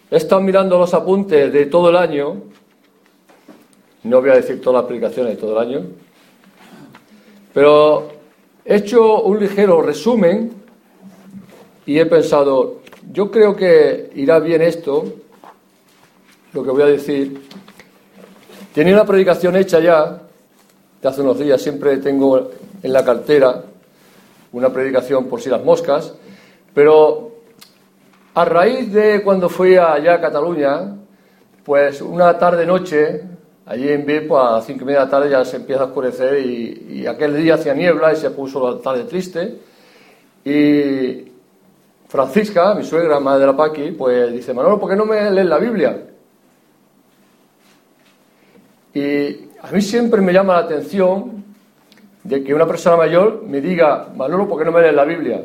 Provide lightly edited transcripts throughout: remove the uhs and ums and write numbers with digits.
he estado mirando los apuntes de todo el año, no voy a decir todas las predicaciones de todo el año, pero he hecho un ligero resumen y he pensado, yo creo que irá bien esto, lo que voy a decir. Tenía una predicación hecha ya, de hace unos días, siempre tengo en la cartera una predicación por si las moscas, pero a raíz de cuando fui allá a Cataluña, pues una tarde-noche, allí en Vic, a las 5:30 de la tarde ya se empieza a oscurecer y aquel día hacía niebla y se puso la tarde triste. Y Francisca, mi suegra, madre de la Paqui, pues dice, Manolo, ¿por qué no me lees la Biblia? Y a mí siempre me llama la atención de que una persona mayor me diga, Manolo, ¿por qué no me lees la Biblia?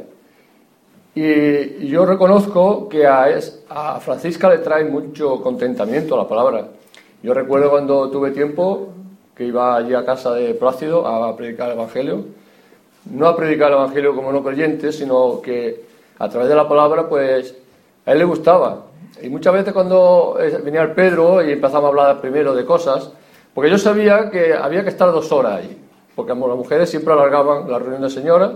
Y yo reconozco que a Francisca le trae mucho contentamiento la palabra. Yo recuerdo cuando tuve tiempo que iba allí a casa de Plácido a predicar el Evangelio. No a predicar el Evangelio como no creyente, sino que a través de la palabra, pues, a él le gustaba. Y muchas veces cuando venía el Pedro y empezamos a hablar primero de cosas, porque yo sabía que había que estar 2 horas ahí, porque las mujeres siempre alargaban la reunión de señora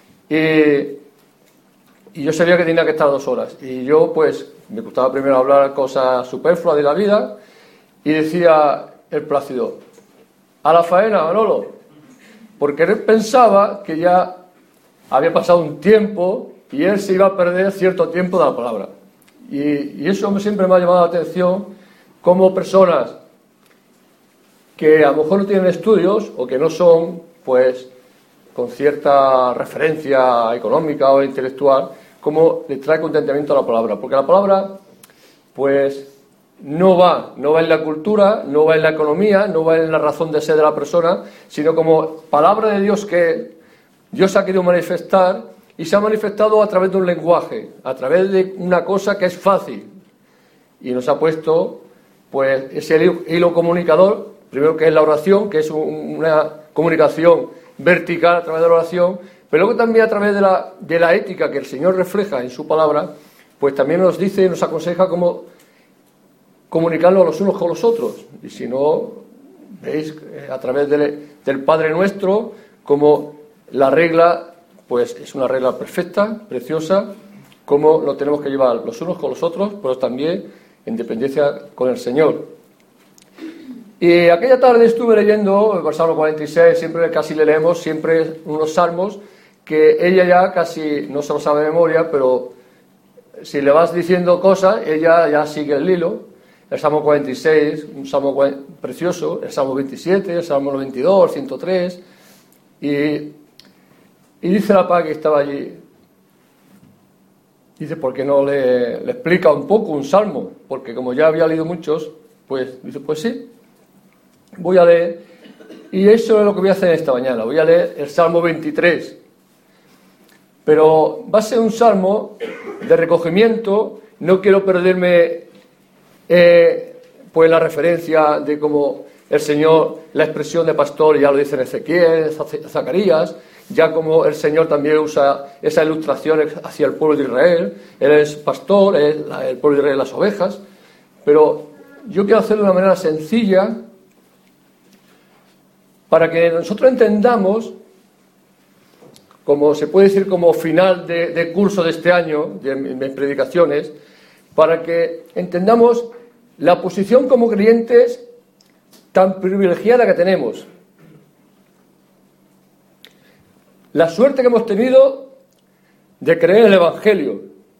y yo sabía que tenía que estar 2 horas. Y yo, pues, me gustaba primero hablar cosas superfluas de la vida y decía el Plácido, a la faena, Manolo, porque él pensaba que ya había pasado un tiempo y él se iba a perder cierto tiempo de la palabra. Y eso siempre me ha llamado la atención, como personas que a lo mejor no tienen estudios o que no son, pues, con cierta referencia económica o intelectual, como le trae contentamiento a la palabra. Porque la palabra, pues, no va en la cultura, no va en la economía, no va en la razón de ser de la persona, sino como palabra de Dios que Dios ha querido manifestar y se ha manifestado a través de un lenguaje, a través de una cosa que es fácil. Y nos ha puesto, pues, ese hilo comunicador, primero que es la oración, que es una comunicación vertical a través de la oración, pero luego también a través de la ética que el Señor refleja en su palabra, pues también nos dice, nos aconseja cómo comunicarnos los unos con los otros. Y si no, veis a través del Padre Nuestro, como la regla, pues es una regla perfecta, preciosa, cómo lo tenemos que llevar los unos con los otros, pero también en dependencia con el Señor. Y aquella tarde estuve leyendo el Salmo 46, siempre casi le leemos, siempre unos salmos que ella ya casi no se lo sabe de memoria, pero si le vas diciendo cosas, ella ya sigue el hilo. El Salmo 46, un salmo precioso, el Salmo 27, el Salmo 92, 103, y dice la Paz que estaba allí, dice, ¿por qué no le explica un poco un salmo? Porque como ya había leído muchos, pues dice, pues sí, voy a leer, y eso es lo que voy a hacer esta mañana, voy a leer el Salmo 23, pero va a ser un salmo de recogimiento, no quiero perderme pues la referencia de cómo el Señor, la expresión de pastor, ya lo dice en Ezequiel, Zacarías, ya como el Señor también usa esas ilustraciones hacia el pueblo de Israel, Él es pastor, el pueblo de Israel las ovejas, pero yo quiero hacerlo de una manera sencilla para que nosotros entendamos, como se puede decir como final de curso de este año, de mis predicaciones, para que entendamos la posición como creyentes tan privilegiada que tenemos. La suerte que hemos tenido de creer en el Evangelio.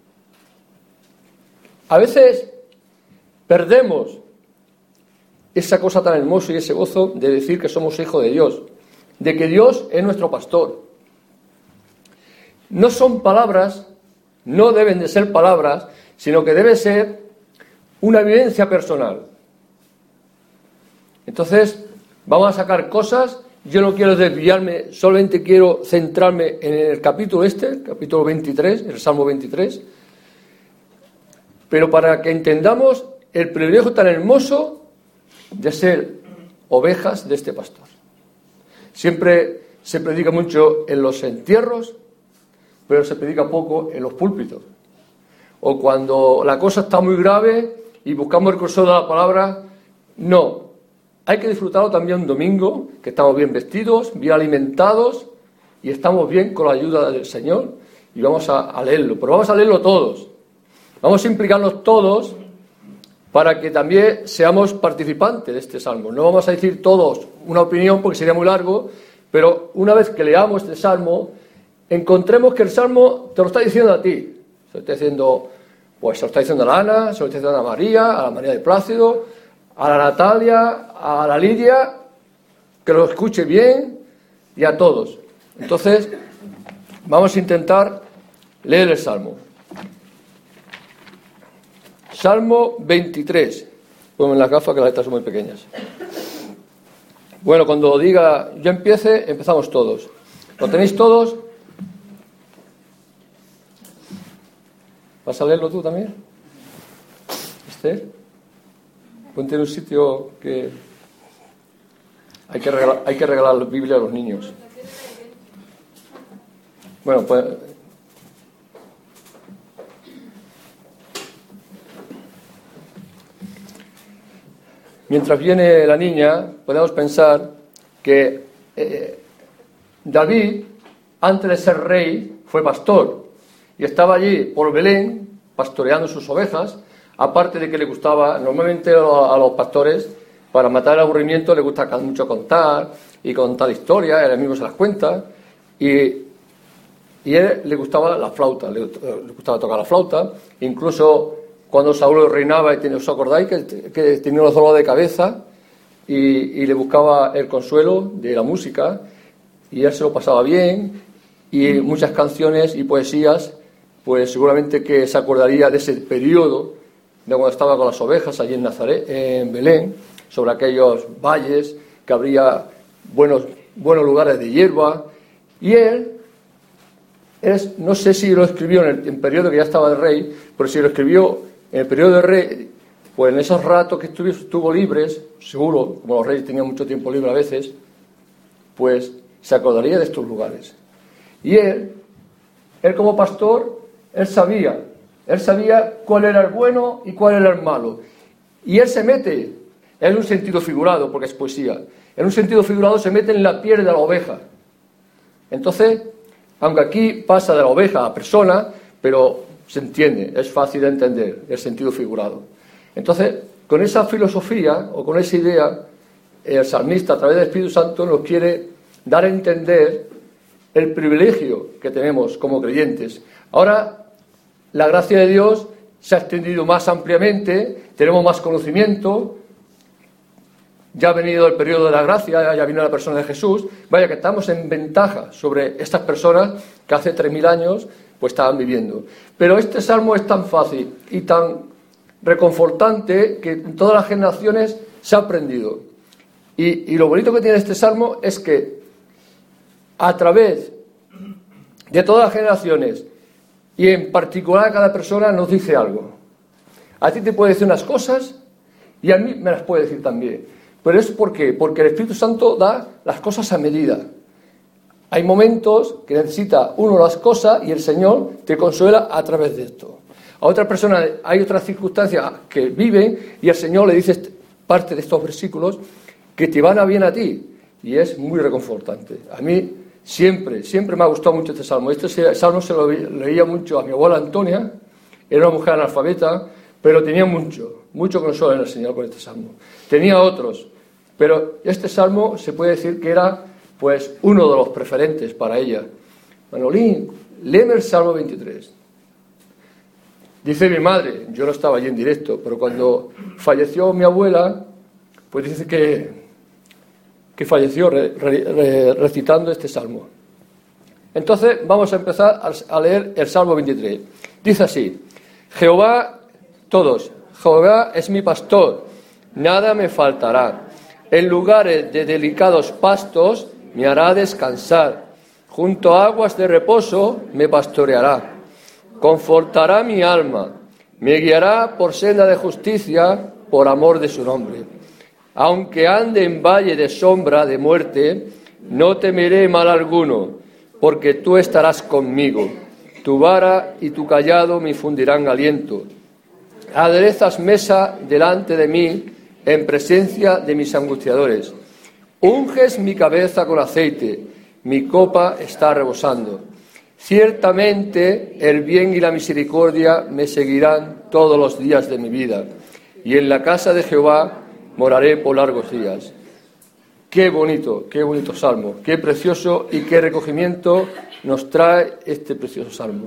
A veces perdemos esa cosa tan hermosa y ese gozo de decir que somos hijos de Dios, de que Dios es nuestro pastor. No son palabras, no deben de ser palabras, sino que debe ser una vivencia personal. Entonces, vamos a sacar cosas. Yo no quiero desviarme, solamente quiero centrarme en el capítulo el capítulo 23, el Salmo 23, pero para que entendamos el privilegio tan hermoso de ser ovejas de este pastor. Siempre se predica mucho en los entierros, pero se predica poco en los púlpitos. o cuando la cosa está muy grave y buscamos el cursor de la palabra. No, hay que disfrutarlo también un domingo, que estamos bien vestidos, bien alimentados y estamos bien con la ayuda del Señor y vamos a leerlo, pero vamos a leerlo todos. Vamos a implicarnos todos para que también seamos participantes de este salmo. No vamos a decir todos una opinión porque sería muy largo, pero una vez que leamos este salmo, encontremos que el salmo te lo está diciendo a ti. Se lo está diciendo, pues se lo está diciendo a la Ana, se lo está diciendo a la María de Plácido, a la Natalia, a la Lidia, que lo escuche bien, y a todos. Entonces, vamos a intentar leer el salmo. Salmo 23. Ponme las gafas que las letras son muy pequeñas. Bueno, cuando diga yo empiece, empezamos todos. ¿Lo tenéis todos? ¿Vas a leerlo tú también? Esther, ponte en un sitio que hay que regalar la Biblia a los niños. Bueno, pues mientras viene la niña, podemos pensar que David, antes de ser rey, fue pastor y estaba allí por Belén pastoreando sus ovejas, aparte de que le gustaba, normalmente a los pastores, para matar el aburrimiento, le gusta mucho contar y contar historias, él mismo se las cuenta, y a él le gustaba la flauta, le gustaba tocar la flauta, incluso cuando Saúl reinaba, ¿os acordáis que tenía un dolor de cabeza y le buscaba el consuelo de la música y él se lo pasaba bien y muchas canciones y poesías, pues seguramente que se acordaría de ese periodo de cuando estaba con las ovejas allí en Nazaret, en Belén, sobre aquellos valles que habría buenos lugares de hierba y él no sé si lo escribió en el periodo que ya estaba de rey, pero si lo escribió en el periodo de rey, pues en esos ratos que estuvo libres, seguro, como los reyes tenían mucho tiempo libre a veces, pues se acordaría de estos lugares. Y él como pastor, él sabía cuál era el bueno y cuál era el malo. Y él se mete, en un sentido figurado, porque es poesía, en un sentido figurado se mete en la piel de la oveja. Entonces, aunque aquí pasa de la oveja a la persona, pero se entiende, es fácil de entender el sentido figurado. Entonces, con esa filosofía o con esa idea, el salmista a través del Espíritu Santo nos quiere dar a entender el privilegio que tenemos como creyentes. Ahora, la gracia de Dios se ha extendido más ampliamente, tenemos más conocimiento, ya ha venido el periodo de la gracia, ya vino la persona de Jesús, vaya que estamos en ventaja sobre estas personas que hace 3.000 años pues estaban viviendo. Pero este salmo es tan fácil y tan reconfortante que en todas las generaciones se ha aprendido. Y lo bonito que tiene este salmo es que a través de todas las generaciones y en particular a cada persona nos dice algo. A ti te puede decir unas cosas y a mí me las puede decir también. Pero es ¿por qué? Porque el Espíritu Santo da las cosas a medida. Hay momentos que necesita uno las cosas y el Señor te consuela a través de esto. A otra persona hay otras circunstancias que viven y el Señor le dice parte de estos versículos que te van a bien a ti. Y es muy reconfortante. A mí siempre me ha gustado mucho este salmo. Este salmo se lo leía mucho a mi abuela Antonia, era una mujer analfabeta, pero tenía mucho consuelo en el Señor con este salmo. Tenía otros, pero este salmo se puede decir que era pues uno de los preferentes para ella. Manolín, léeme el Salmo 23. Dice mi madre, yo no estaba allí en directo, pero cuando falleció mi abuela, pues dice que falleció recitando este salmo. Entonces vamos a empezar a leer el Salmo 23. Dice así: Jehová es mi pastor, nada me faltará. En lugares de delicados pastos me hará descansar, junto a aguas de reposo me pastoreará. Confortará mi alma, me guiará por senda de justicia, por amor de su nombre. Aunque ande en valle de sombra de muerte, no temeré mal alguno, porque tú estarás conmigo. Tu vara y tu cayado me infundirán aliento. Aderezas mesa delante de mí en presencia de mis angustiadores. Unges mi cabeza con aceite, mi copa está rebosando. Ciertamente el bien y la misericordia me seguirán todos los días de mi vida, y en la casa de Jehová moraré por largos días. Qué bonito salmo, qué precioso y qué recogimiento nos trae este precioso salmo.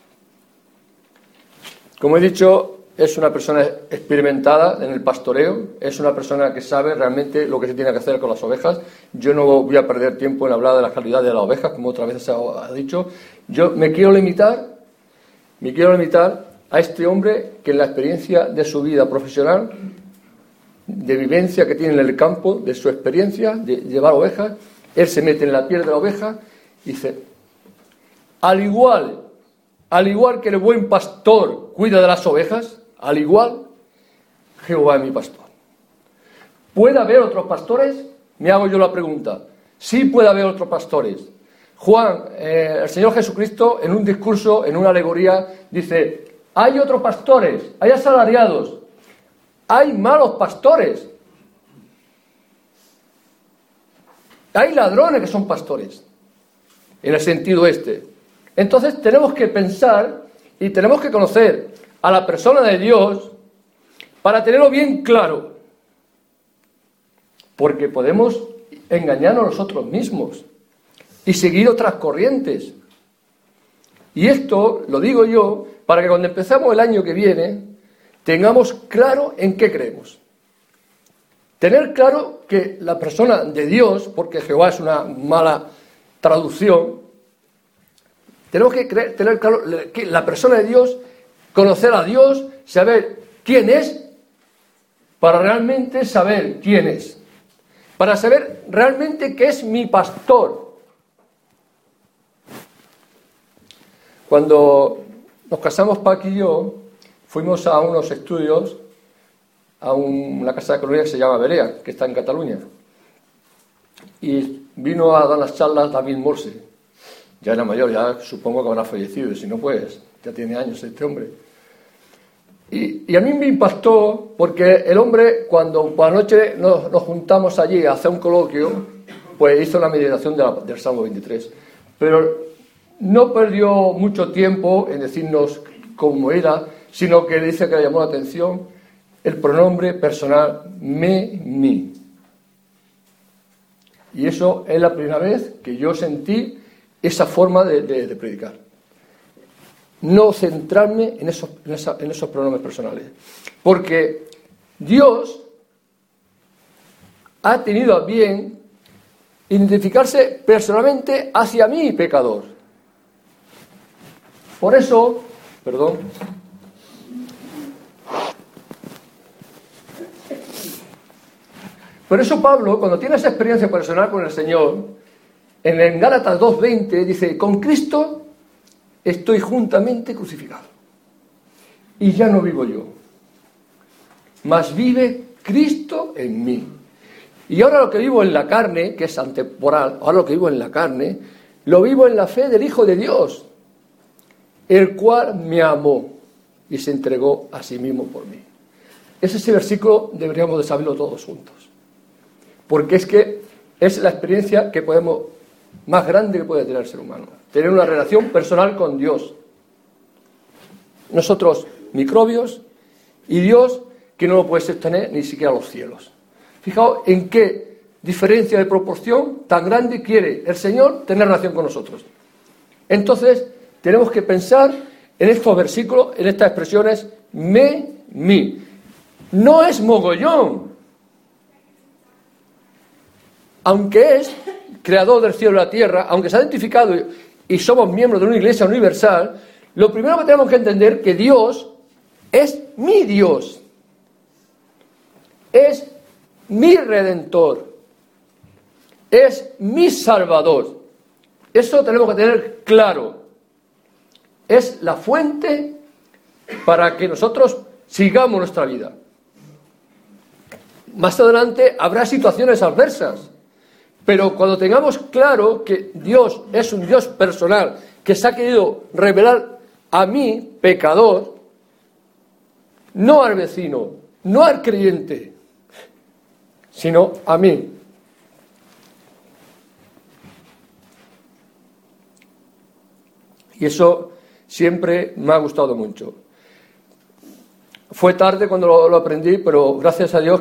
Como he dicho, es una persona experimentada en el pastoreo, es una persona que sabe realmente lo que se tiene que hacer con las ovejas. Yo no voy a perder tiempo en hablar de la calidad de las ovejas, como otras veces se ha dicho. Yo me quiero limitar a este hombre que en la experiencia de su vida profesional, de vivencia que tiene en el campo, de su experiencia de llevar ovejas, él se mete en la piel de la oveja y dice, al igual que el buen pastor cuida de las ovejas, al igual Jehová es mi pastor. ¿Puede haber otros pastores? Me hago yo la pregunta. Sí puede haber otros pastores. Juan, el Señor Jesucristo, en un discurso, en una alegoría, dice, hay otros pastores, hay asalariados, hay malos pastores, hay ladrones que son pastores, en el sentido este. Entonces tenemos que pensar y tenemos que conocer a la persona de Dios para tenerlo bien claro, porque podemos engañarnos nosotros mismos y seguir otras corrientes. Y esto lo digo yo para que cuando empezamos el año que viene tengamos claro en qué creemos. Tener claro que la persona de Dios, porque Jehová es una mala traducción, tenemos que tener claro que la persona de Dios, conocer a Dios, saber quién es, para realmente saber quién es, para saber realmente que es mi pastor. Cuando nos casamos Pac y yo, fuimos a unos estudios a una casa de colonia que se llama Berea, que está en Cataluña. Y vino a dar las charlas David Morse. Ya era mayor, ya supongo que habrá fallecido, y si no, pues ya tiene años este hombre. Y a mí me impactó porque el hombre, cuando por la noche nos juntamos allí a hacer un coloquio, pues hizo la meditación del Salmo 23. Pero no perdió mucho tiempo en decirnos cómo era, sino que dice que le llamó la atención el pronombre personal me, mi. Y eso es la primera vez que yo sentí esa forma de predicar. No centrarme en esos pronombres personales. Porque Dios ha tenido a bien identificarse personalmente hacia mí, pecador. Por eso, Por eso Pablo, cuando tiene esa experiencia personal con el Señor, en Gálatas 2:20 dice, con Cristo estoy juntamente crucificado. Y ya no vivo yo, mas vive Cristo en mí. Y ahora lo que vivo en la carne, que es antemporal, ahora lo que vivo en la carne, lo vivo en la fe del Hijo de Dios, el cual me amó y se entregó a sí mismo por mí. Ese versículo deberíamos de saberlo todos juntos. Porque es que es la experiencia que más grande que puede tener el ser humano. Tener una relación personal con Dios. Nosotros, microbios, y Dios, que no lo puede sostener ni siquiera los cielos. Fijaos en qué diferencia de proporción tan grande quiere el Señor tener relación con nosotros. Entonces, tenemos que pensar en estos versículos, en estas expresiones, me, mi. No es mogollón. Aunque es creador del cielo y la tierra, aunque se ha identificado y somos miembros de una iglesia universal, lo primero que tenemos que entender es que Dios es mi Dios. Es mi Redentor. Es mi Salvador. Eso tenemos que tener claro. Es la fuente para que nosotros sigamos nuestra vida. Más adelante habrá situaciones adversas, pero cuando tengamos claro que Dios es un Dios personal, que se ha querido revelar a mí, pecador, no al vecino, no al creyente, sino a mí. Y eso siempre me ha gustado mucho. Fue tarde cuando lo aprendí, pero gracias a Dios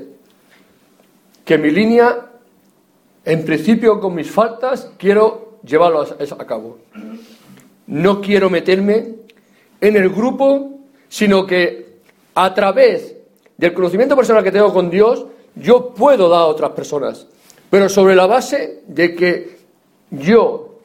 que mi línea, en principio con mis faltas, quiero llevarlo a cabo. No quiero meterme en el grupo, sino que a través del conocimiento personal que tengo con Dios, yo puedo dar a otras personas, pero sobre la base de que yo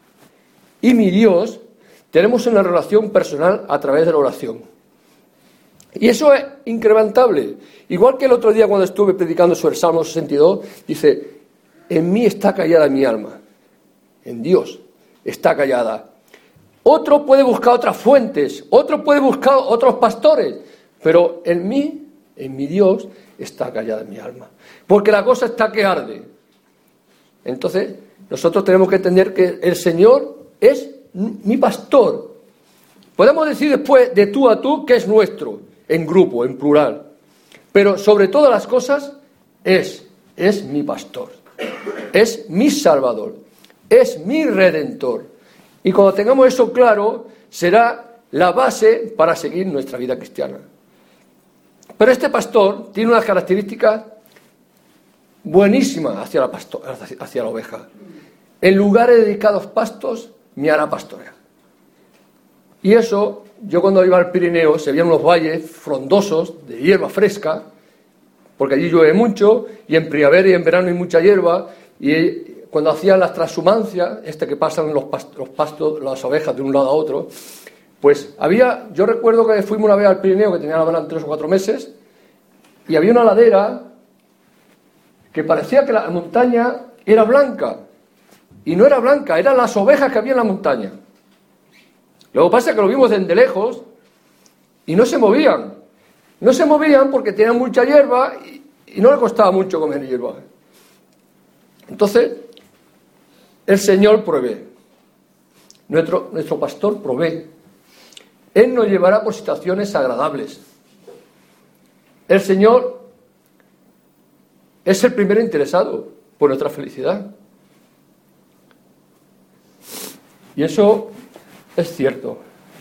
y mi Dios tenemos una relación personal a través de la oración. Y eso es incrementable. Igual que el otro día cuando estuve predicando sobre el Salmo 62, dice, en mí está callada mi alma, en Dios está callada. Otro puede buscar otras fuentes, otro puede buscar otros pastores, pero en mí, en mi Dios, está callada mi alma. Porque la cosa está que arde. Entonces, nosotros tenemos que entender que el Señor es mi pastor. Podemos decir después de tú a tú que es nuestro, en grupo, en plural. Pero sobre todas las cosas es mi pastor, es mi salvador, es mi redentor. Y cuando tengamos eso claro, será la base para seguir nuestra vida cristiana. Pero este pastor tiene unas características buenísimas hacia la oveja. En lugares dedicados pastos, me hará pastorear. Y eso, yo cuando iba al Pirineo, se veían unos valles frondosos de hierba fresca, porque allí llueve mucho, y en primavera y en verano hay mucha hierba, y cuando hacían las transhumancias, que pasan los pastos, las ovejas de un lado a otro, pues yo recuerdo que fuimos una vez al Pirineo, que tenía la verdad 3 o 4 meses, y había una ladera que parecía que la montaña era blanca, y no era blanca, eran las ovejas que había en la montaña. Lo que pasa es que lo vimos desde lejos y no se movían. No se movían porque tenían mucha hierba y no le costaba mucho comer hierba. Entonces, el Señor provee. Nuestro pastor provee. Él nos llevará por situaciones agradables. El Señor es el primer interesado por nuestra felicidad. Y eso es cierto.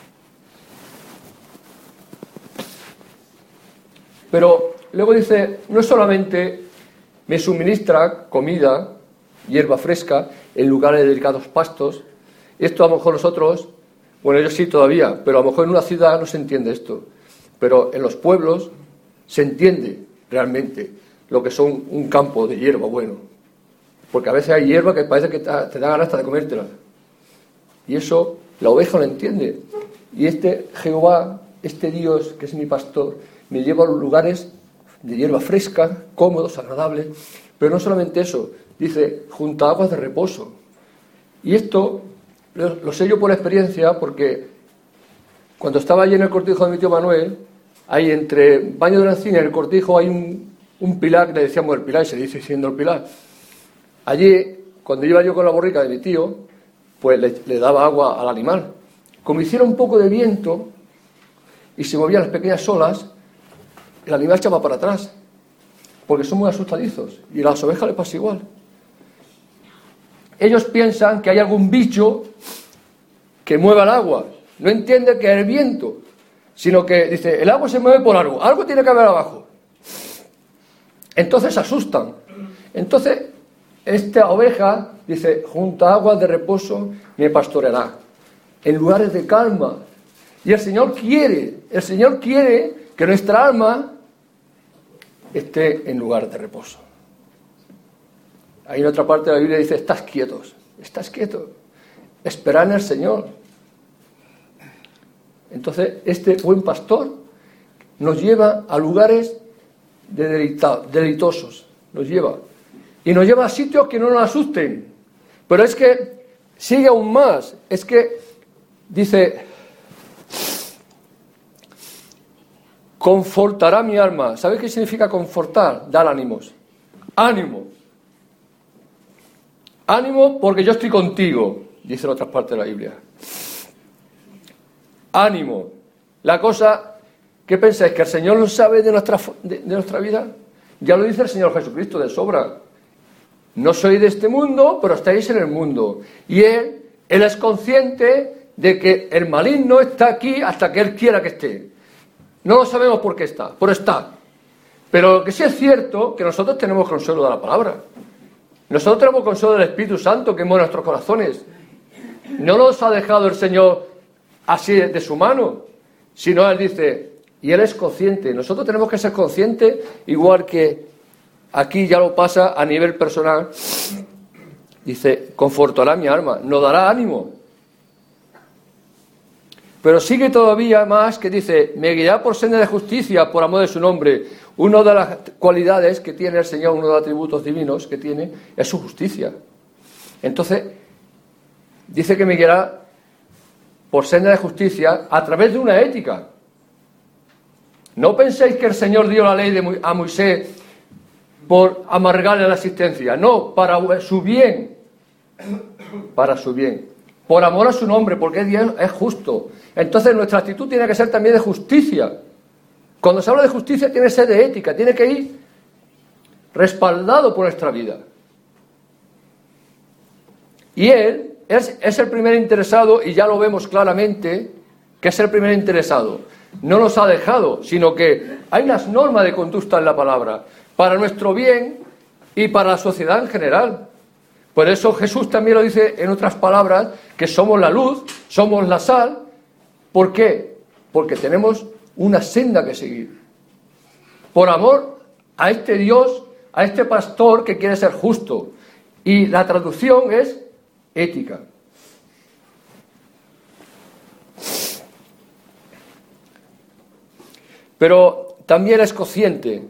Pero luego dice, no solamente me suministra comida, hierba fresca, en lugares de delicados pastos. Esto a lo mejor nosotros, bueno, yo sí todavía, pero a lo mejor en una ciudad no se entiende esto. Pero en los pueblos se entiende realmente lo que son un campo de hierba bueno. Porque a veces hay hierba que parece que te da ganas hasta de comértela. Y eso la oveja lo entiende. Y Jehová, este Dios que es mi pastor, me lleva a los lugares de hierba fresca, cómodos, agradables. Pero no solamente eso, dice, junto a aguas de reposo. Y esto lo sé yo por experiencia, porque cuando estaba allí en el cortijo de mi tío Manuel, ahí entre Baño de la Encina y el cortijo hay un pilar, que le decíamos el pilar, y se dice siendo el pilar. Allí, cuando iba yo con la borrica de mi tío, pues le daba agua al animal. Como hiciera un poco de viento y se movían las pequeñas olas, el animal echaba para atrás, porque son muy asustadizos, y a las ovejas les pasa igual. Ellos piensan que hay algún bicho que mueva el agua, no entienden que es el viento, sino que dice, el agua se mueve por algo tiene que haber abajo. Entonces se asustan. Entonces, esta oveja dice, junto a aguas de reposo me pastoreará, en lugares de calma. Y el Señor quiere que nuestra alma esté en lugar de reposo. Hay en otra parte de la Biblia dice, estás quieto, esperad en el Señor. Entonces, este buen pastor nos lleva a lugares deleitosos, y nos lleva a sitios que no nos asusten. Pero es que sigue aún más, es que dice, confortará mi alma. ¿Sabes qué significa confortar? Dar ánimos. Ánimo porque yo estoy contigo. dice en otras partes de la Biblia. Ánimo. La cosa, ¿qué pensáis? ¿Que el Señor lo sabe de nuestra vida? Ya lo dice el Señor Jesucristo de sobra. No sois de este mundo, pero estáis en el mundo. Y Él es consciente de que el maligno está aquí hasta que Él quiera que esté. No lo sabemos por qué está, pero está. Pero lo que sí es cierto, que nosotros tenemos consuelo de la palabra. Nosotros tenemos consuelo del Espíritu Santo que mueve nuestros corazones. No nos ha dejado el Señor así de su mano, sino Él dice, y Él es consciente. Nosotros tenemos que ser conscientes, igual que aquí ya lo pasa a nivel personal. Dice, confortará mi alma, nos dará ánimo. Pero sigue todavía más que dice, me guiará por senda de justicia por amor de su nombre. Una de las cualidades que tiene el Señor, uno de los atributos divinos que tiene, es su justicia. Entonces, dice que me guiará por senda de justicia a través de una ética. No penséis que el Señor dio la ley a Moisés por amargarle la existencia. No, para su bien. Para su bien. Por amor a su nombre, porque Dios es justo. Entonces nuestra actitud tiene que ser también de justicia. Cuando se habla de justicia tiene que ser de ética, tiene que ir respaldado por nuestra vida. Y Él es el primer interesado, y ya lo vemos claramente, que es el primer interesado. No nos ha dejado, sino que hay unas normas de conducta en la palabra, para nuestro bien y para la sociedad en general. Por eso Jesús también lo dice en otras palabras, que somos la luz, somos la sal. ¿Por qué? Porque tenemos una senda que seguir. Por amor a este Dios, a este pastor que quiere ser justo. Y la traducción es ética. Pero también es consciente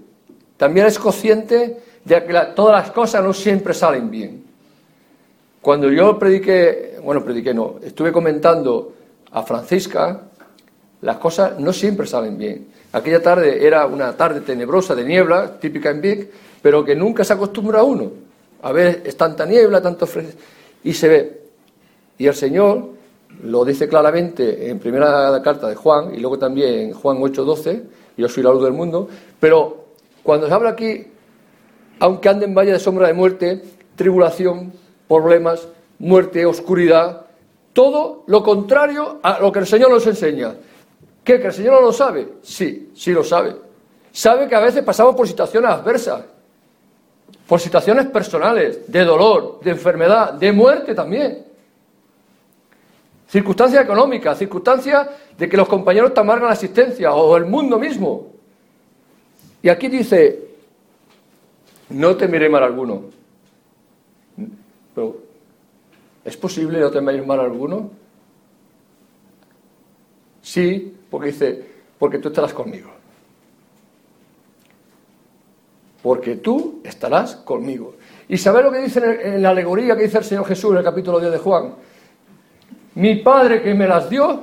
de que todas las cosas no siempre salen bien. Cuando yo estuve comentando a Francisca, las cosas no siempre salen bien. Aquella tarde era una tarde tenebrosa de niebla, típica en Vic, pero que nunca se acostumbra uno. A ver, es tanta niebla, tanto fresco, y se ve. Y el Señor lo dice claramente en primera carta de Juan, y luego también en Juan 8:12, yo soy la luz del mundo, pero cuando se habla aquí, aunque ande en valle de sombra de muerte, tribulación, problemas, muerte, oscuridad, todo lo contrario a lo que el Señor nos enseña. ¿Qué? ¿Que el Señor no lo sabe? Sí, sí lo sabe. Sabe que a veces pasamos por situaciones adversas, por situaciones personales, de dolor, de enfermedad, de muerte también. Circunstancias económicas, circunstancias de que los compañeros te amargan la existencia, o el mundo mismo. Y aquí dice, no temeré mal alguno. Pero, ¿es posible no temer mal alguno? Sí, porque dice, porque tú estarás conmigo. Porque tú estarás conmigo. ¿Y sabes lo que dice en la alegoría que dice el Señor Jesús en el capítulo 10 de Juan? Mi Padre que me las dio,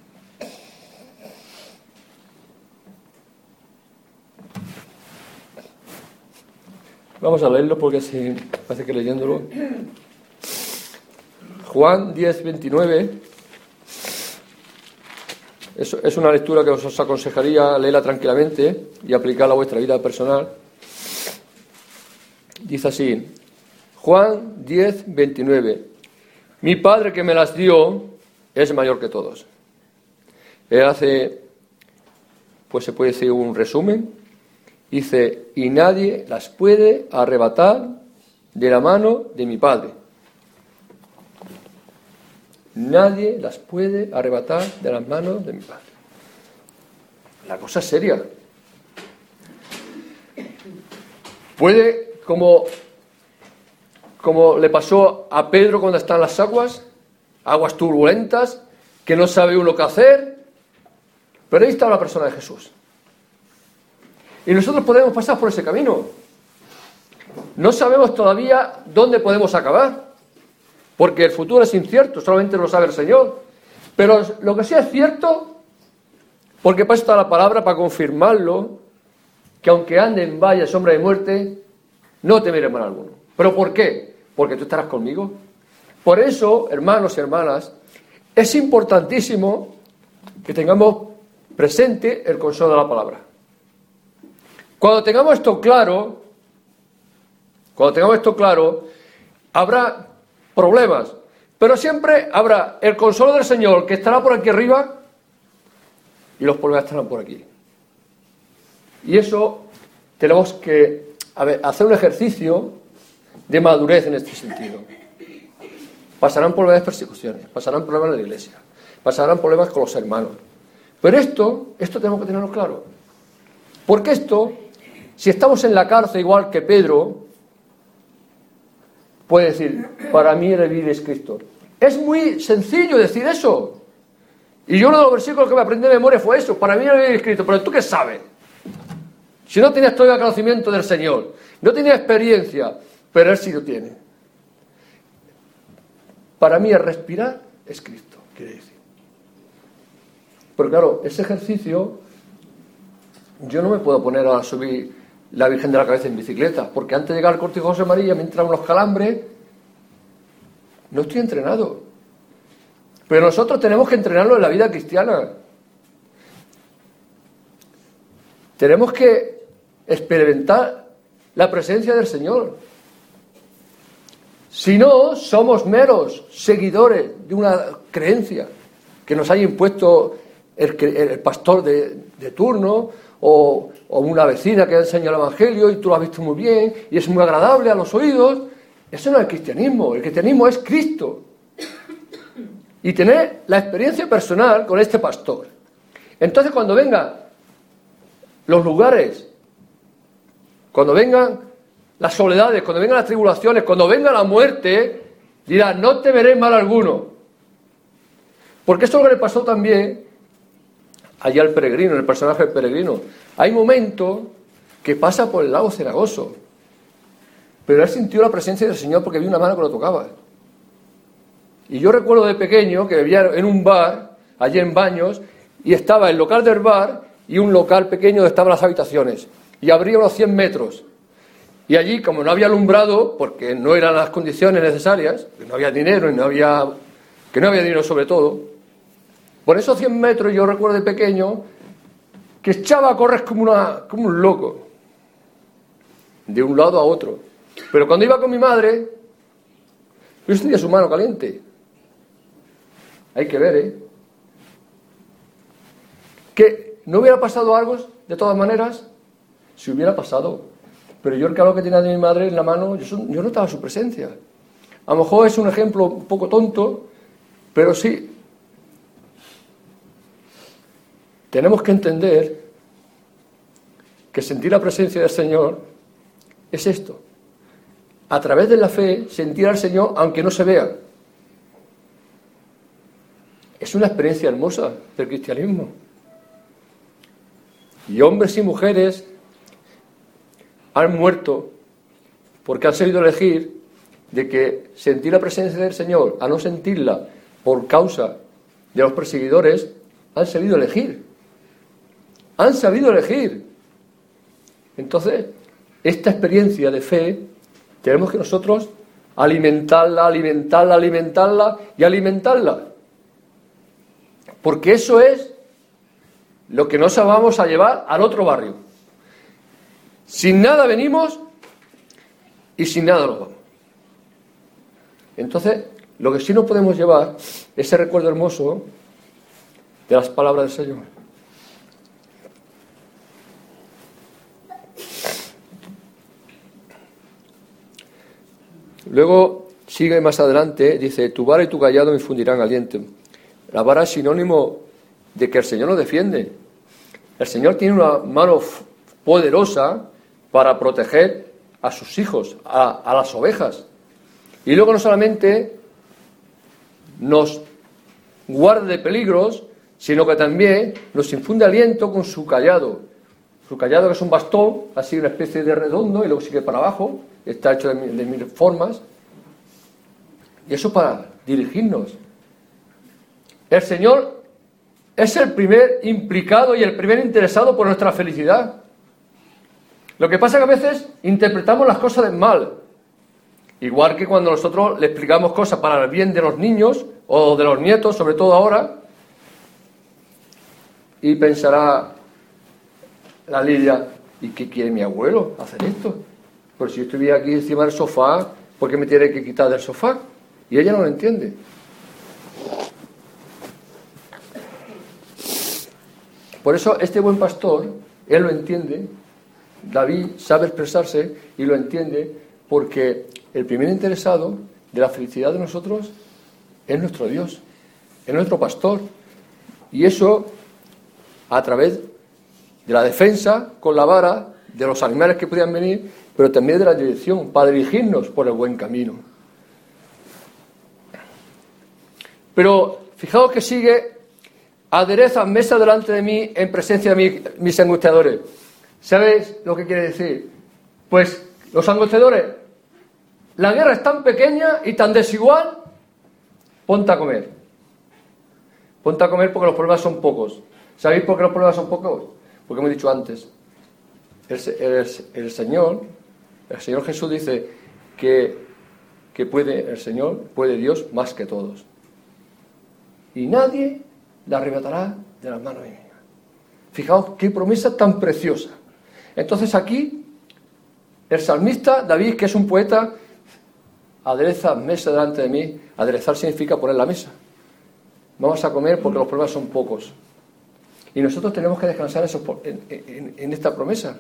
vamos a leerlo porque así parece que leyéndolo. Juan 10:29. Es una lectura que os aconsejaría leerla tranquilamente y aplicarla a vuestra vida personal. Dice así, Juan 10:29. Mi Padre que me las dio es mayor que todos. Él hace, pues se puede decir un resumen. Dice, y nadie las puede arrebatar de la mano de mi Padre. Nadie las puede arrebatar de las manos de mi Padre. La cosa es seria. Puede, como le pasó a Pedro cuando está en las aguas turbulentas, que no sabe uno qué hacer, pero ahí está la persona de Jesús. Y nosotros podemos pasar por ese camino. No sabemos todavía dónde podemos acabar, porque el futuro es incierto, solamente lo sabe el Señor. Pero lo que sí es cierto, porque para eso está la palabra, para confirmarlo, que aunque ande en valle, sombra de muerte, no temeré mal alguno. ¿Pero por qué? Porque tú estarás conmigo. Por eso, hermanos y hermanas, es importantísimo que tengamos presente el consuelo de la palabra. Cuando tengamos esto claro, habrá problemas, pero siempre habrá el consuelo del Señor que estará por aquí arriba y los problemas estarán por aquí. Y eso tenemos que hacer un ejercicio de madurez en este sentido. Pasarán problemas de persecuciones, pasarán problemas en la iglesia, pasarán problemas con los hermanos. Pero esto tenemos que tenerlo claro. Porque esto, si estamos en la cárcel igual que Pedro, puede decir, para mí el vivir es Cristo. Es muy sencillo decir eso. Y yo uno de los versículos que me aprendí de memoria fue eso, para mí el vivir es Cristo. Pero ¿tú qué sabes? Si no tienes todavía conocimiento del Señor, no tienes experiencia, pero Él sí lo tiene. Para mí el respirar es Cristo, quiere decir. Pero claro, ese ejercicio, yo no me puedo poner a subir la Virgen de la Cabeza en bicicleta, porque antes de llegar al Cortijo José María me entran unos calambres, no estoy entrenado. Pero nosotros tenemos que entrenarlo en la vida cristiana. Tenemos que experimentar la presencia del Señor. Si no, somos meros seguidores de una creencia que nos haya impuesto el pastor de turno o una vecina que enseña el Evangelio y tú lo has visto muy bien y es muy agradable a los oídos. Eso no es el cristianismo. El cristianismo es Cristo. Y tener la experiencia personal con este pastor. Entonces, cuando vengan los lugares, cuando vengan las soledades, cuando vengan las tribulaciones, cuando venga la muerte, dirá, no te veré mal alguno. Porque esto es lo que le pasó también allá al peregrino, el personaje del peregrino. Hay momentos que pasa por el lago cenagoso, pero él sintió la presencia del Señor porque vio una mano que lo tocaba. Y yo recuerdo de pequeño que vivía en un bar, allí en Baños, y estaba el local del bar y un local pequeño donde estaban las habitaciones. Y abría unos 100 metros. Y allí, como no había alumbrado, porque no eran las condiciones necesarias, que no había dinero y no había dinero sobre todo, por esos 100 metros yo recuerdo de pequeño que echaba a correr como un loco, de un lado a otro. Pero cuando iba con mi madre, yo sentía su mano caliente. Hay que ver, que no hubiera pasado algo, de todas maneras, si hubiera pasado. Pero yo el calor que tenía de mi madre en la mano, yo notaba su presencia. A lo mejor es un ejemplo un poco tonto, pero sí. Tenemos que entender que sentir la presencia del Señor es esto. A través de la fe, sentir al Señor aunque no se vea. Es una experiencia hermosa del cristianismo. Y hombres y mujeres han muerto porque han sabido elegir de que sentir la presencia del Señor a no sentirla por causa de los perseguidores, han sabido elegir. Han sabido elegir. Entonces, esta experiencia de fe tenemos que nosotros alimentarla y alimentarla. Porque eso es lo que nos vamos a llevar al otro barrio. Sin nada venimos y sin nada nos vamos. Entonces, lo que sí nos podemos llevar es ese recuerdo hermoso de las palabras del Señor. Luego sigue más adelante, dice, tu vara y tu cayado me infundirán aliento. La vara es sinónimo de que el Señor nos defiende. El Señor tiene una mano poderosa para proteger a sus hijos, a las ovejas. Y luego no solamente nos guarda de peligros, sino que también nos infunde aliento con su cayado. Su cayado, que es un bastón, así una especie de redondo, y luego sigue para abajo, está hecho de mil formas. Y eso para dirigirnos. El Señor es el primer implicado y el primer interesado por nuestra felicidad. Lo que pasa es que a veces interpretamos las cosas mal. Igual que cuando nosotros le explicamos cosas para el bien de los niños o de los nietos, sobre todo ahora, y pensará la Lidia, ¿y qué quiere mi abuelo hacer esto? Pues si yo estuviera aquí encima del sofá, ¿por qué me tiene que quitar del sofá? Y ella no lo entiende. Por eso este buen pastor, él lo entiende, David sabe expresarse y lo entiende, porque el primer interesado de la felicidad de nosotros es nuestro Dios, es nuestro pastor. Y eso a través de la defensa con la vara de los animales que podían venir, pero también de la dirección, para dirigirnos por el buen camino. Pero fijaos que sigue: adereza mesa delante de mí en presencia de mis angustiadores. ¿Sabéis lo que quiere decir? Pues los angustiadores, la guerra es tan pequeña y tan desigual, ponte a comer. Ponte a comer porque los problemas son pocos. ¿Sabéis por qué los problemas son pocos? Porque hemos dicho antes, el Señor Jesús dice que puede Dios más que todos. Y nadie la arrebatará de las manos de mí. Fijaos qué promesa tan preciosa. Entonces aquí, el salmista David, que es un poeta, adereza mesa delante de mí. Aderezar significa poner la mesa. Vamos a comer porque los problemas son pocos. Y nosotros tenemos que descansar en esta promesa.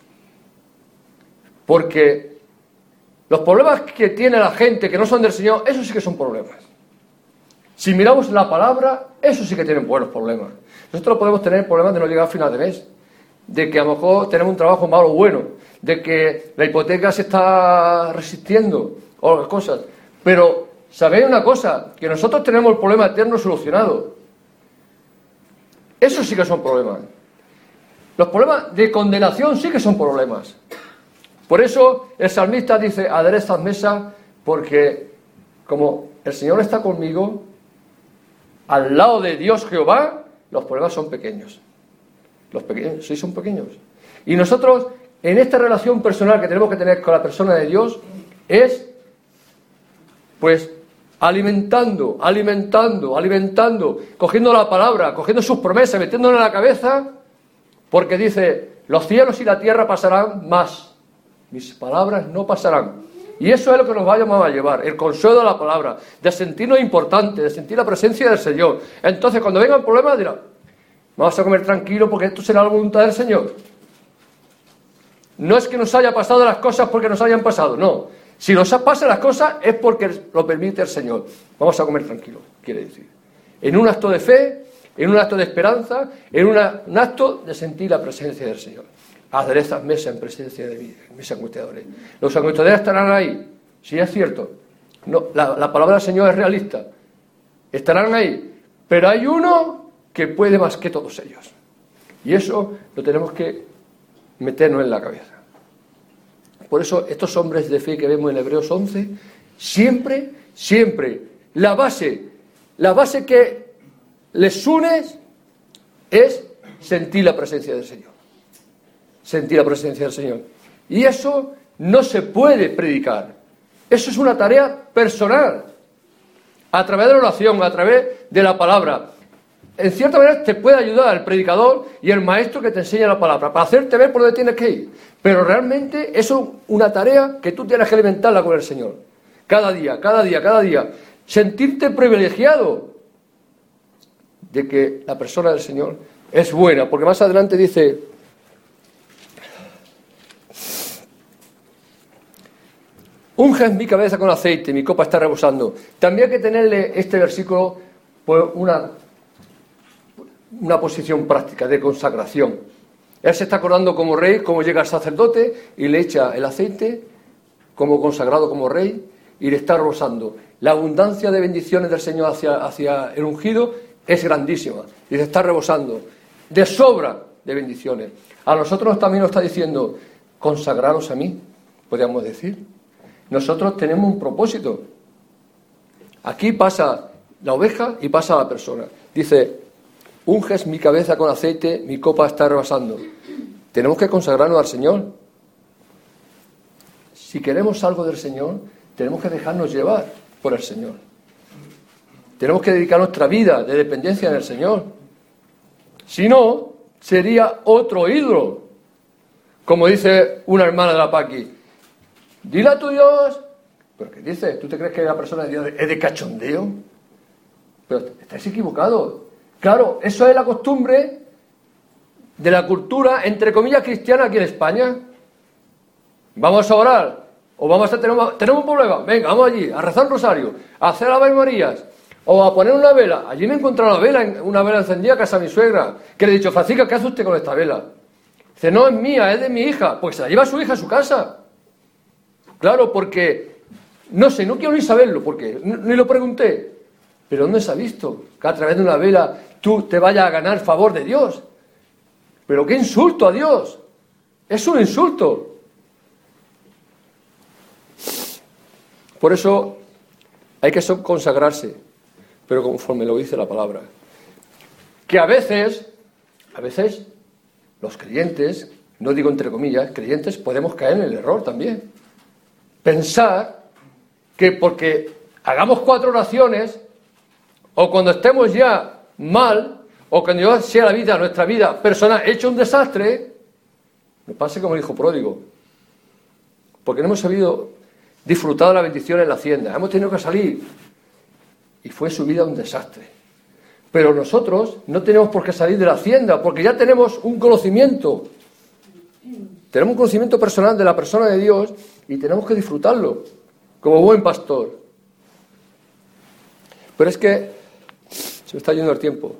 Porque los problemas que tiene la gente que no son del Señor, esos sí que son problemas. Si miramos la palabra, esos sí que tienen buenos problemas. Nosotros podemos tener problemas de no llegar a final de mes, de que a lo mejor tenemos un trabajo malo o bueno, de que la hipoteca se está resistiendo, o las cosas. Pero, ¿sabéis una cosa? Que nosotros tenemos el problema eterno solucionado. Esos sí que son problemas. Los problemas de condenación sí que son problemas. Por eso el salmista dice: aderezad mesa, porque como el Señor está conmigo, al lado de Dios Jehová, los problemas son pequeños. Los pequeños, sí, son pequeños. Y nosotros, en esta relación personal que tenemos que tener con la persona de Dios, es, pues, alimentando, cogiendo la palabra, cogiendo sus promesas, metiéndola en la cabeza, porque dice: los cielos y la tierra pasarán, mas mis palabras no pasarán. Y eso es lo que nos vayamos a llevar, el consuelo de la palabra, de sentirnos importantes, de sentir la presencia del Señor. Entonces, cuando vengan problemas, dirán: vamos a comer tranquilo porque esto será la voluntad del Señor. No es que nos haya pasado las cosas porque nos hayan pasado, no. Si nos pasan las cosas es porque lo permite el Señor. Vamos a comer tranquilo, quiere decir. En un acto de fe, en un acto de esperanza, en un acto de sentir la presencia del Señor. Aderezas mesa en presencia de mis angustiadores. Los angustiadores estarán ahí, sí es cierto. No, la palabra del Señor es realista. Estarán ahí, pero hay uno que puede más que todos ellos. Y eso lo tenemos que meternos en la cabeza. Por eso estos hombres de fe que vemos en Hebreos 11, siempre, la base que les une es sentir la presencia del Señor. Sentir la presencia del Señor. Y eso no se puede predicar. Eso es una tarea personal. A través de la oración, a través de la palabra. En cierta manera te puede ayudar el predicador y el maestro que te enseña la palabra, para hacerte ver por dónde tienes que ir. Pero realmente eso es una tarea que tú tienes que alimentarla con el Señor. Cada día. Sentirte privilegiado de que la persona del Señor es buena. Porque más adelante dice: unges mi cabeza con aceite, mi copa está rebosando. También hay que tenerle este versículo pues una posición práctica de consagración. Él se está acordando como rey, cómo llega el sacerdote y le echa el aceite como consagrado como rey y le está rebosando. La abundancia de bendiciones del Señor hacia el ungido es grandísima y se está rebosando de sobra de bendiciones. A nosotros también nos está diciendo: consagraros a mí, podríamos decir. Nosotros tenemos un propósito. Aquí pasa la oveja y pasa la persona. Dice: unges mi cabeza con aceite, mi copa está rebasando. Tenemos que consagrarnos al Señor. Si queremos algo del Señor, tenemos que dejarnos llevar por el Señor. Tenemos que dedicar nuestra vida de dependencia en el Señor. Si no, sería otro ídolo. Como dice una hermana de la Paqui, dile a tu Dios. ¿Pero qué dices? ¿Tú te crees que la persona de Dios es de cachondeo? Pero estáis equivocados. Claro, eso es la costumbre de la cultura, entre comillas, cristiana aquí en España. Vamos a orar, o vamos a tenemos un problema, venga, vamos allí, a rezar un rosario, a hacer Ave Marías, o a poner una vela. Allí me he encontrado una vela encendida a casa de mi suegra, que le he dicho, Francisca, ¿qué hace usted con esta vela? Dice, no es mía, es de mi hija. Pues se la lleva a su hija a su casa. Claro, porque, no sé, no quiero ni saberlo, porque ni lo pregunté. Pero ¿dónde se ha visto que a través de una vela tú te vayas a ganar favor de Dios? Pero qué insulto a Dios. Es un insulto. Por eso hay que consagrarse, pero conforme lo dice la palabra. Que a veces, los creyentes, no digo entre comillas, creyentes, podemos caer en el error también. Pensar que porque hagamos 4 oraciones, o cuando estemos ya mal, o cuando ya sea nuestra vida personal hecho un desastre, nos pase como el hijo pródigo. Porque no hemos sabido disfrutar de la bendición en la hacienda. Hemos tenido que salir y fue su vida un desastre. Pero nosotros no tenemos por qué salir de la hacienda, porque ya tenemos un conocimiento. Tenemos un conocimiento personal de la persona de Dios y tenemos que disfrutarlo como buen pastor. Pero es que se me está yendo el tiempo.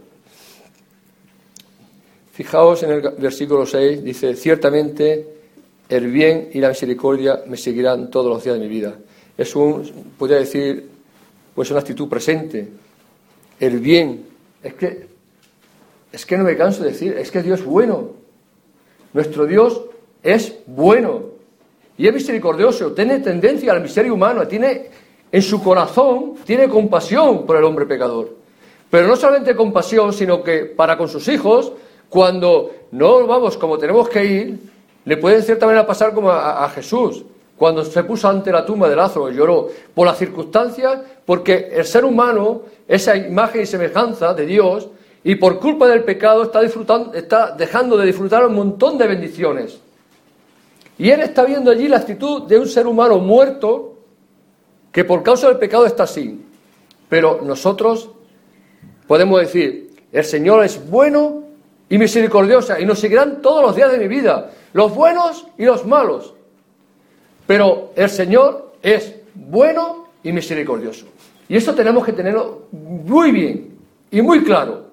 Fijaos en el versículo 6, dice, ciertamente el bien y la misericordia me seguirán todos los días de mi vida. Es podría decir, pues una actitud presente. El bien, es que no me canso de decir, es que Dios es bueno. Nuestro Dios es bueno y es misericordioso, tiene tendencia al miseria humana, tiene en su corazón, tiene compasión por el hombre pecador. Pero no solamente compasión, sino que para con sus hijos, cuando no vamos como tenemos que ir, le puede en cierta manera pasar como a Jesús, cuando se puso ante la tumba de Lázaro y lloró, por las circunstancias, porque el ser humano, esa imagen y semejanza de Dios, y por culpa del pecado está dejando de disfrutar un montón de bendiciones. Y él está viendo allí la actitud de un ser humano muerto, que por causa del pecado está así. Pero nosotros podemos decir, el Señor es bueno y misericordioso, y nos seguirán todos los días de mi vida, los buenos y los malos. Pero el Señor es bueno y misericordioso. Y esto tenemos que tenerlo muy bien y muy claro.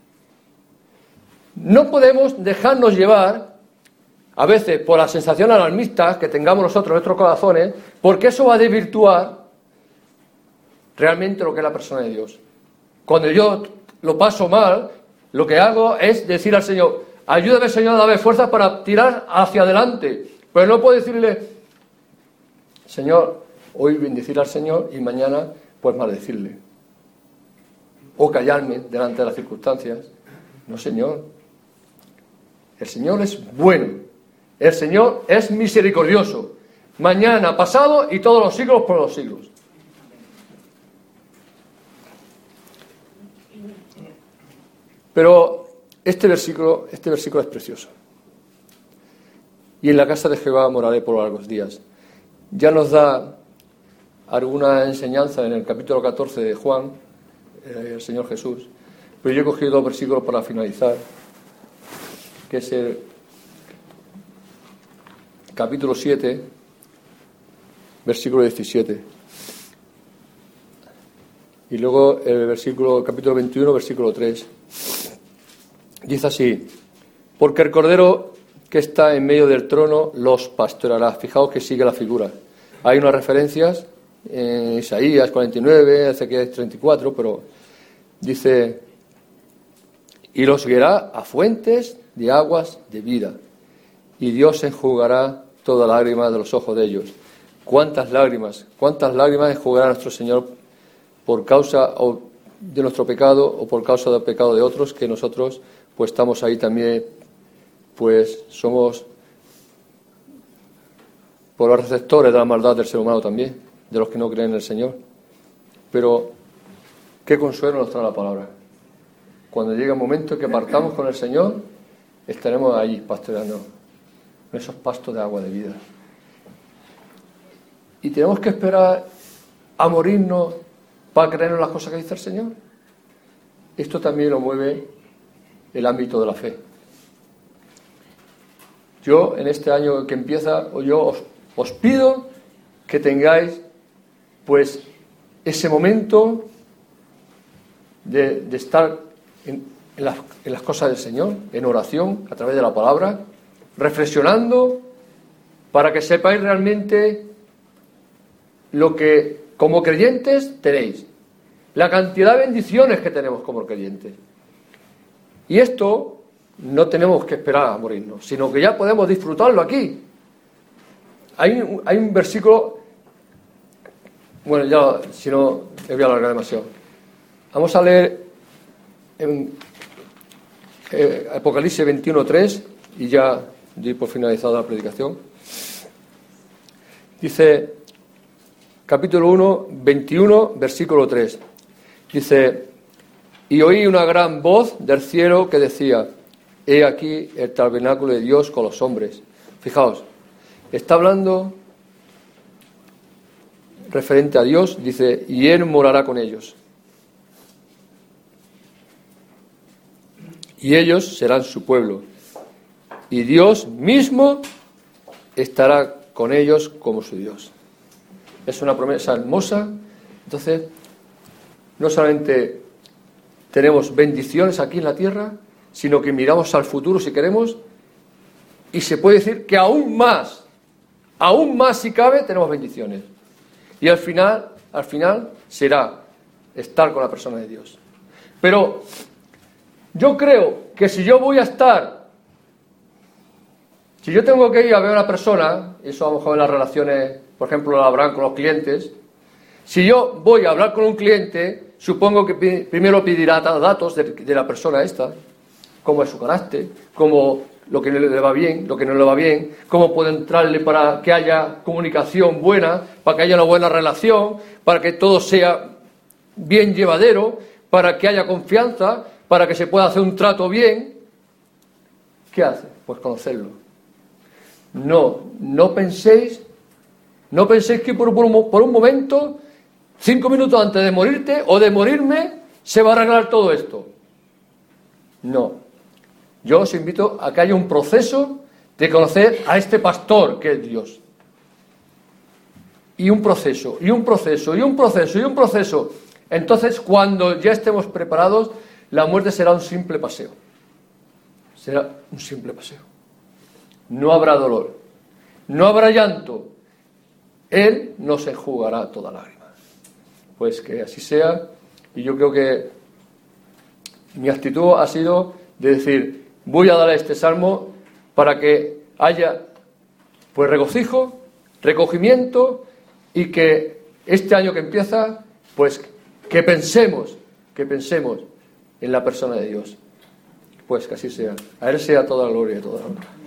No podemos dejarnos llevar, a veces, por las sensaciones alarmistas que tengamos nosotros en nuestros corazones, porque eso va a desvirtuar realmente lo que es la persona de Dios. Cuando yo lo paso mal, lo que hago es decir al Señor, ayúdame, Señor, dame fuerzas para tirar hacia adelante. Pero no puedo decirle, Señor, hoy bendecir al Señor y mañana pues maldecirle. O callarme delante de las circunstancias. No, Señor. El Señor es bueno. El Señor es misericordioso. Mañana, pasado y todos los siglos por los siglos. Pero este versículo es precioso. Y en la casa de Jehová moraré por largos días. Ya nos da alguna enseñanza en el capítulo 14 de Juan, el Señor Jesús. Pero yo he cogido 2 versículos para finalizar, que es el capítulo 7, versículo 17. Y luego el capítulo 21, versículo 3. Dice así, porque el Cordero que está en medio del trono los pastoreará. Fijaos que sigue la figura. Hay unas referencias en Isaías 49, Ezequiel 34, pero dice, y los guiará a fuentes de aguas de vida, y Dios enjugará toda lágrima de los ojos de ellos. ¿Cuántas lágrimas enjugará nuestro Señor por causa de nuestro pecado o por causa del pecado de otros, que nosotros pues estamos ahí también, pues somos por los receptores de la maldad del ser humano también, de los que no creen en el Señor. Pero qué consuelo nos trae la palabra. Cuando llegue el momento que partamos con el Señor, estaremos ahí pastoreando en esos pastos de agua de vida. Y tenemos que esperar a morirnos para creer en las cosas que dice el Señor. Esto también lo mueve el ámbito de la fe. Yo, en este año que empieza, yo os pido que tengáis, pues, ese momento de estar en las cosas del Señor, en oración, a través de la palabra, reflexionando, para que sepáis realmente lo que, como creyentes, tenéis. La cantidad de bendiciones que tenemos como creyentes. Y esto no tenemos que esperar a morirnos, sino que ya podemos disfrutarlo aquí. Hay un versículo, bueno, ya, si no, me voy a alargar demasiado. Vamos a leer en Apocalipsis 21:3 y ya doy por finalizada la predicación. Dice, capítulo 1, 21, versículo 3. Dice, y oí una gran voz del cielo que decía, he aquí el tabernáculo de Dios con los hombres. Fijaos, está hablando referente a Dios, dice, y Él morará con ellos. Y ellos serán su pueblo. Y Dios mismo estará con ellos como su Dios. Es una promesa hermosa. Entonces, no solamente tenemos bendiciones aquí en la tierra, sino que miramos al futuro si queremos, y se puede decir que aún más si cabe, tenemos bendiciones. Y al final será estar con la persona de Dios. Pero yo creo que si yo tengo que ir a ver a una persona, eso a lo mejor en las relaciones, por ejemplo, laboral con los clientes, si yo voy a hablar con un cliente, supongo que primero pedirá datos de la persona esta, cómo es su carácter, cómo lo que le va bien, lo que no le va bien, cómo puedo entrarle para que haya comunicación buena, para que haya una buena relación, para que todo sea bien llevadero, para que haya confianza, para que se pueda hacer un trato bien. ¿Qué hace? Pues conocerlo. No penséis que por un momento, 5 minutos antes de morirte o de morirme, se va a arreglar todo esto. No. Yo os invito a que haya un proceso de conocer a este pastor que es Dios. Y un proceso, y un proceso, y un proceso, y un proceso. Entonces, cuando ya estemos preparados, la muerte será un simple paseo. Será un simple paseo. No habrá dolor, no habrá llanto. Él nos enjugará toda lágrima. Pues que así sea. Y yo creo que mi actitud ha sido de decir, voy a dar este salmo para que haya pues regocijo, recogimiento, y que este año que empieza, pues que pensemos en la persona de Dios. Pues que así sea. A Él sea toda la gloria y toda la honra.